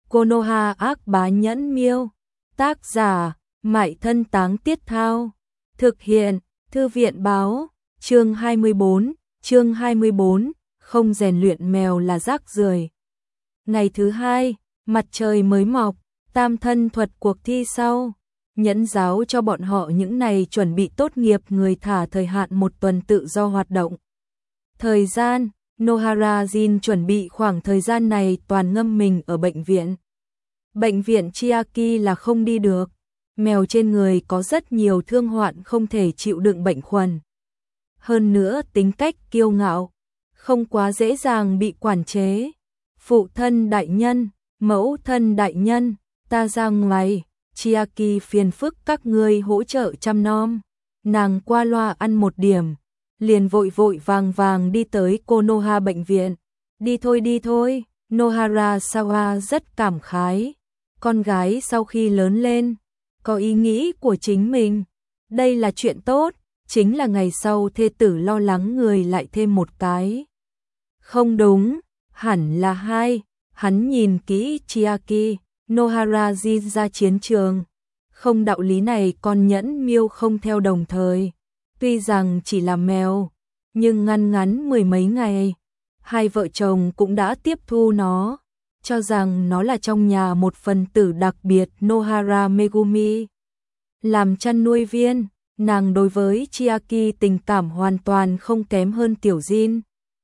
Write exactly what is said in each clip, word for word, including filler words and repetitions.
Konoha ác bá nhẫn miêu. Tác giả, Mại Thân Táng Tiết Thao. Thực hiện, Thư viện báo. Chương hai mươi bốn, chương hai mươi bốn, không rèn luyện mèo là rác rưởi. Ngày thứ hai, mặt trời mới mọc, tam thân thuật cuộc thi sau. Nhẫn giáo cho bọn họ những này chuẩn bị tốt nghiệp người thả thời hạn một tuần tự do hoạt động. Thời gian, Nohara Jin chuẩn bị khoảng thời gian này toàn ngâm mình ở bệnh viện. Bệnh viện Chiaki là không đi được, mèo trên người có rất nhiều thương hoạn không thể chịu đựng bệnh khuẩn. Hơn nữa tính cách kiêu ngạo, không quá dễ dàng bị quản chế. Phụ thân đại nhân, mẫu thân đại nhân, ta ra ngoài, Chiaki phiền phức các ngươi hỗ trợ chăm nom. Nàng qua loa ăn một điểm, liền vội vội vàng vàng đi tới Konoha bệnh viện. Đi thôi đi thôi, Nohara Sawa rất cảm khái. Con gái sau khi lớn lên, có ý nghĩ của chính mình. Đây là chuyện tốt, chính là ngày sau thê tử lo lắng người lại thêm một cái. Không đúng, hẳn là hai. Hắn nhìn kỹ Chiaki, Nohara Jin ra chiến trường. Không đạo lý này con nhẫn miêu không theo đồng thời. Tuy rằng chỉ là mèo, nhưng ngăn ngắn mười mấy ngày, hai vợ chồng cũng đã tiếp thu nó, cho rằng nó là trong nhà một phần tử đặc biệt. Nohara Megumi làm chăn nuôi viên, nàng đối với Chiaki tình cảm hoàn toàn không kém hơn tiểu Jin.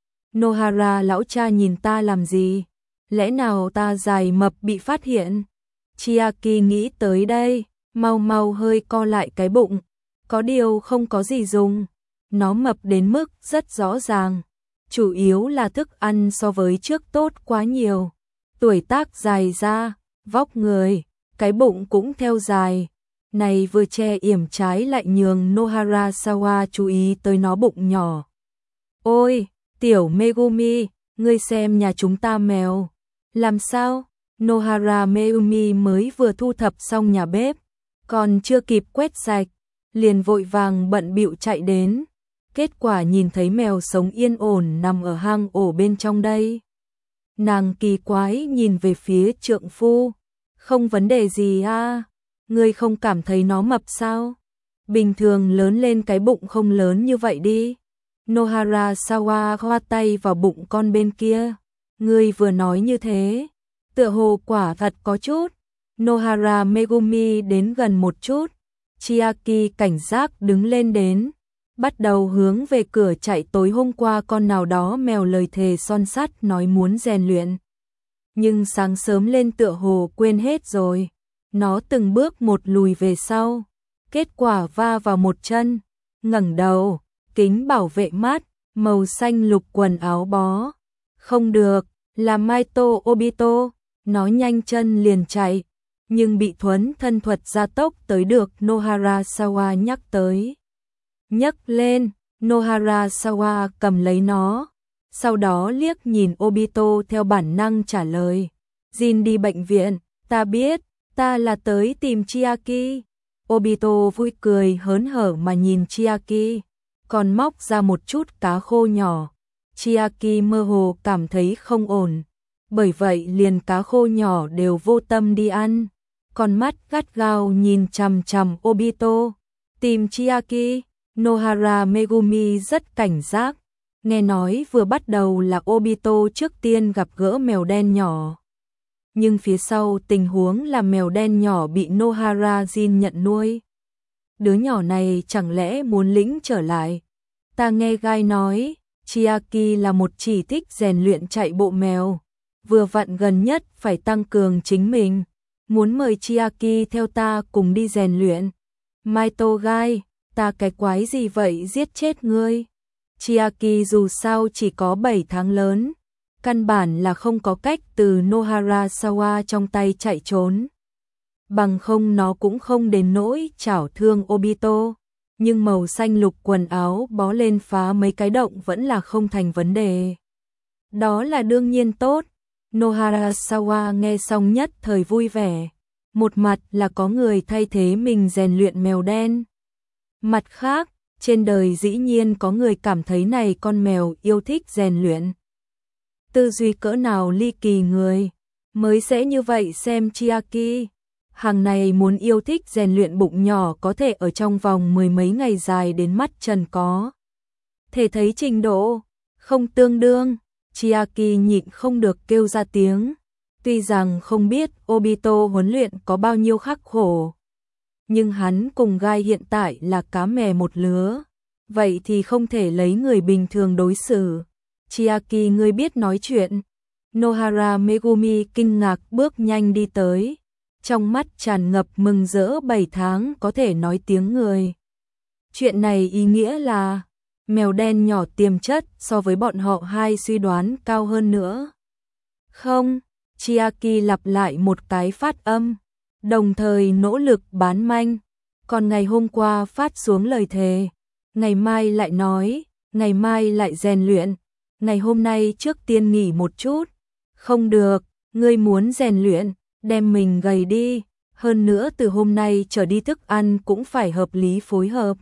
Nohara lão cha nhìn ta làm gì? Lẽ nào ta dài mập bị phát hiện? Chiaki nghĩ tới đây, mau mau hơi co lại cái bụng. Có điều không có gì dùng, nó mập đến mức rất rõ ràng. Chủ yếu là thức ăn so với trước tốt quá nhiều. Tuổi tác dài ra, vóc người, cái bụng cũng theo dài. Này vừa che yểm trái lại nhường Nohara Sawa chú ý tới nó bụng nhỏ. Ôi, tiểu Megumi, ngươi xem nhà chúng ta mèo. Làm sao? Nohara Megumi mới vừa thu thập xong nhà bếp, còn chưa kịp quét sạch, liền vội vàng bận bịu chạy đến. Kết quả nhìn thấy mèo sống yên ổn nằm ở hang ổ bên trong đây. Nàng kỳ quái nhìn về phía trượng phu. Không vấn đề gì à? Ngươi không cảm thấy nó mập sao? Bình thường lớn lên cái bụng không lớn như vậy đi. Nohara Sawa khoa tay vào bụng con bên kia. Ngươi vừa nói như thế, tựa hồ quả thật có chút. Nohara Megumi đến gần một chút. Chiaki cảnh giác đứng lên đến, bắt đầu hướng về cửa chạy. Tối hôm qua con nào đó mèo lời thề son sắt nói muốn rèn luyện, nhưng sáng sớm lên tựa hồ quên hết rồi. Nó từng bước một lùi về sau, kết quả va vào một chân, ngẩng đầu, kính bảo vệ mắt, màu xanh lục quần áo bó. Không được, là Maito Obito. Nó nhanh chân liền chạy, nhưng bị thuấn thân thuật gia tốc tới được Nohara Sawa nhắc tới. Nhấc lên, Nohara Sawa cầm lấy nó, sau đó liếc nhìn Obito theo bản năng trả lời. Jin đi bệnh viện, ta biết, ta là tới tìm Chiaki. Obito vui cười hớn hở mà nhìn Chiaki, còn móc ra một chút cá khô nhỏ. Chiaki mơ hồ cảm thấy không ổn, bởi vậy liền cá khô nhỏ đều vô tâm đi ăn. Con mắt gắt gao nhìn chằm chằm Obito. Tìm Chiaki, Nohara Megumi rất cảnh giác. Nghe nói vừa bắt đầu là Obito trước tiên gặp gỡ mèo đen nhỏ, nhưng phía sau tình huống là mèo đen nhỏ bị Nohara Jin nhận nuôi. Đứa nhỏ này chẳng lẽ muốn lĩnh trở lại? Ta nghe gai nói, Chiaki là một chỉ thích rèn luyện chạy bộ mèo, vừa vặn gần nhất phải tăng cường chính mình, muốn mời Chiaki theo ta cùng đi rèn luyện. Maito gai, ta cái quái gì vậy giết chết ngươi? Chiaki dù sao chỉ có bảy tháng lớn, căn bản là không có cách từ Nohara Sawa trong tay chạy trốn. Bằng không nó cũng không đến nỗi chảo thương Obito, nhưng màu xanh lục quần áo bó lên phá mấy cái động vẫn là không thành vấn đề. Đó là đương nhiên tốt. Nohara Sawa nghe xong nhất thời vui vẻ. Một mặt là có người thay thế mình rèn luyện mèo đen, mặt khác, trên đời dĩ nhiên có người cảm thấy này con mèo yêu thích rèn luyện. Tư duy cỡ nào ly kỳ người. mới sẽ như vậy xem Chiaki. Hàng này muốn yêu thích rèn luyện bụng nhỏ có thể ở trong vòng mười mấy ngày dài đến mắt trần có thể thấy trình độ không tương đương. Chiaki nhịn không được kêu ra tiếng. Tuy rằng không biết Obito huấn luyện có bao nhiêu khắc khổ, nhưng hắn cùng Gai hiện tại là cá mè một lứa, vậy thì không thể lấy người bình thường đối xử. Chiaki, ngươi biết nói chuyện. Nohara Megumi kinh ngạc bước nhanh đi tới, trong mắt tràn ngập mừng rỡ. Bảy tháng có thể nói tiếng người. Chuyện này ý nghĩa là mèo đen nhỏ tiềm chất so với bọn họ hai suy đoán cao hơn nữa. Không, Chiaki lặp lại một cái phát âm, đồng thời nỗ lực bán manh. Còn ngày hôm qua phát xuống lời thề, ngày mai lại nói, ngày mai lại rèn luyện, ngày hôm nay trước tiên nghỉ một chút. Không được, ngươi muốn rèn luyện, đem mình gầy đi, hơn nữa từ hôm nay trở đi thức ăn cũng phải hợp lý phối hợp.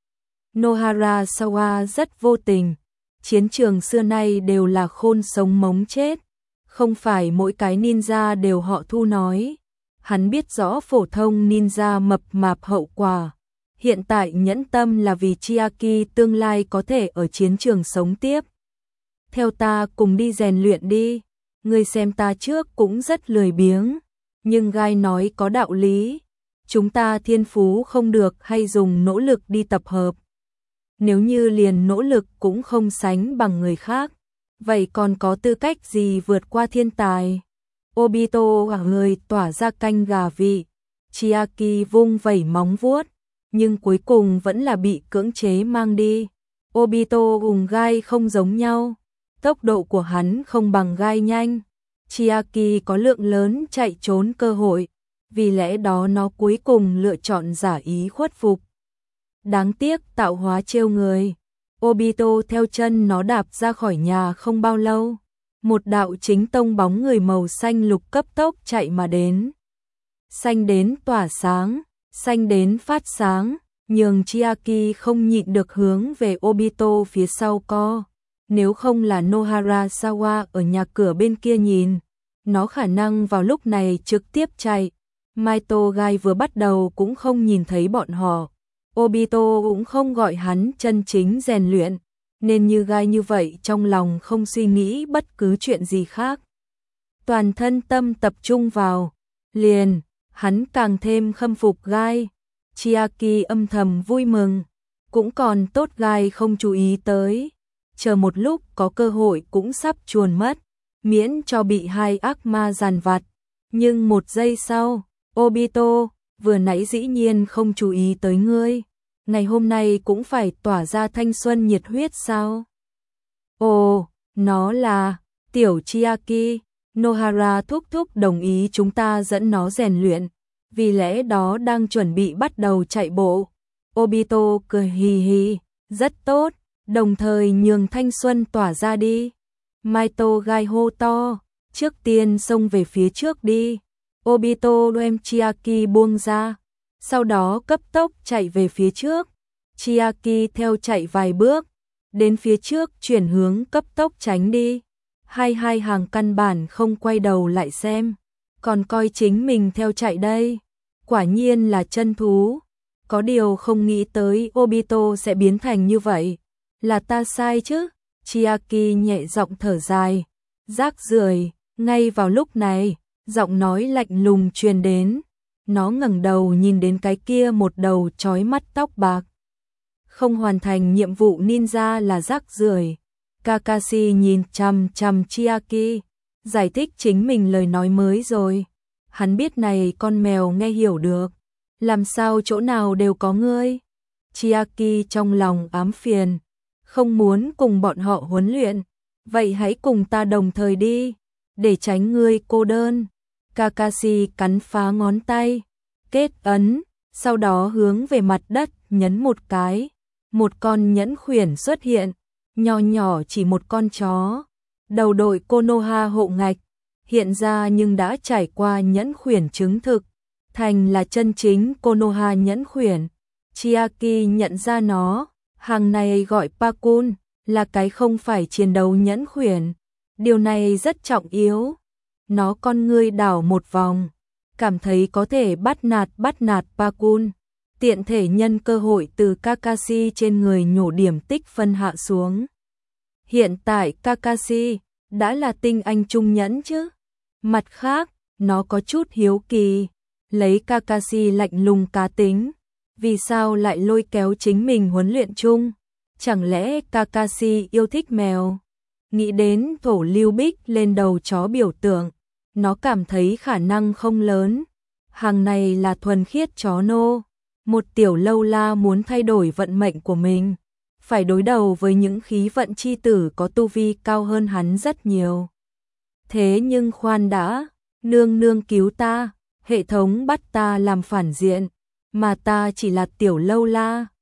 Nohara Sawa rất vô tình, chiến trường xưa nay đều là khôn sống mống chết, không phải mỗi cái ninja đều họ Thu nói. Hắn biết rõ phổ thông ninja mập mạp hậu quả. Hiện tại nhẫn tâm là vì Chiaki tương lai có thể ở chiến trường sống tiếp. Theo ta cùng đi rèn luyện đi, ngươi xem ta trước cũng rất lười biếng, nhưng Gai nói có đạo lý, chúng ta thiên phú không được hay dùng nỗ lực đi tập hợp. Nếu như liền nỗ lực cũng không sánh bằng người khác, vậy còn có tư cách gì vượt qua thiên tài? Obito cả người tỏa ra canh gà vị, Chiaki vung vẩy móng vuốt, nhưng cuối cùng vẫn là bị cưỡng chế mang đi. Obito cùng Gai không giống nhau, tốc độ của hắn không bằng Gai nhanh. Chiaki có lượng lớn chạy trốn cơ hội, vì lẽ đó nó cuối cùng lựa chọn giả ý khuất phục. Đáng tiếc tạo hóa trêu người. Obito theo chân nó đạp ra khỏi nhà không bao lâu, một đạo chính tông bóng người màu xanh lục cấp tốc chạy mà đến. Xanh đến tỏa sáng, xanh đến phát sáng, nhường Chiaki không nhịn được hướng về Obito phía sau co. Nếu không là Nohara Sawa ở nhà cửa bên kia nhìn, nó khả năng vào lúc này trực tiếp chạy. Maito Gai vừa bắt đầu cũng không nhìn thấy bọn họ. Obito cũng không gọi hắn chân chính rèn luyện, nên như Gai như vậy trong lòng không suy nghĩ bất cứ chuyện gì khác. Toàn thân tâm tập trung vào, liền, hắn càng thêm khâm phục Gai. Chiaki âm thầm vui mừng, cũng còn tốt Gai không chú ý tới. Chờ một lúc có cơ hội cũng sắp chuồn mất, miễn cho bị hai ác ma giàn vặt. Nhưng một giây sau, Obito, vừa nãy dĩ nhiên không chú ý tới ngươi, ngày hôm nay cũng phải tỏa ra thanh xuân nhiệt huyết sao? Ồ, nó là tiểu Chiaki. Nohara thúc thúc đồng ý chúng ta dẫn nó rèn luyện, vì lẽ đó đang chuẩn bị bắt đầu chạy bộ. Obito cười hì hì, rất tốt, đồng thời nhường thanh xuân tỏa ra đi. Maito Gai hô to, trước tiên xông về phía trước đi. Obito đem Chiaki buông ra, sau đó cấp tốc chạy về phía trước. Chiaki theo chạy vài bước, đến phía trước chuyển hướng cấp tốc tránh đi. Hai hai hàng căn bản không quay đầu lại xem, còn coi chính mình theo chạy đây. Quả nhiên là chân thú. Có điều không nghĩ tới Obito sẽ biến thành như vậy. Là ta sai chứ? Chiaki nhẹ giọng thở dài. Rác rưởi. Ngay vào lúc này, giọng nói lạnh lùng truyền đến. Nó ngẩng đầu nhìn đến cái kia một đầu chói mắt tóc bạc. Không hoàn thành nhiệm vụ ninja là rác rưởi. Kakashi nhìn chằm chằm Chiaki, giải thích chính mình lời nói mới rồi. Hắn biết này con mèo nghe hiểu được. Làm sao chỗ nào đều có ngươi? Chiaki trong lòng ám phiền, không muốn cùng bọn họ huấn luyện. Vậy hãy cùng ta đồng thời đi, để tránh ngươi cô đơn. Kakashi cắn phá ngón tay, kết ấn, sau đó hướng về mặt đất nhấn một cái. Một con nhẫn khuyển xuất hiện, nho nhỏ chỉ một con chó. Đầu đội Konoha hộ ngạch, hiện ra nhưng đã trải qua nhẫn khuyển chứng thực, thành là chân chính Konoha nhẫn khuyển. Chiaki nhận ra nó, hàng này gọi Pakun, là cái không phải chiến đấu nhẫn khuyển. Điều này rất trọng yếu. nó con ngươi đảo một vòng, cảm thấy có thể bắt nạt bắt nạt Pakun, tiện thể nhân cơ hội từ Kakashi trên người nhổ điểm tích phân hạ xuống. Hiện tại Kakashi đã là tinh anh trung nhẫn chứ. Mặt khác, nó có chút hiếu kỳ, lấy Kakashi lạnh lùng cá tính, vì sao lại lôi kéo chính mình huấn luyện chung? Chẳng lẽ Kakashi yêu thích mèo? Nghĩ đến thổ lưu bích lên đầu chó biểu tượng, nó cảm thấy khả năng không lớn. Hàng này là thuần khiết chó nô, một tiểu lâu la muốn thay đổi vận mệnh của mình, phải đối đầu với những khí vận chi tử có tu vi cao hơn hắn rất nhiều. Thế nhưng khoan đã, nương nương cứu ta, hệ thống bắt ta làm phản diện, mà ta chỉ là tiểu lâu la,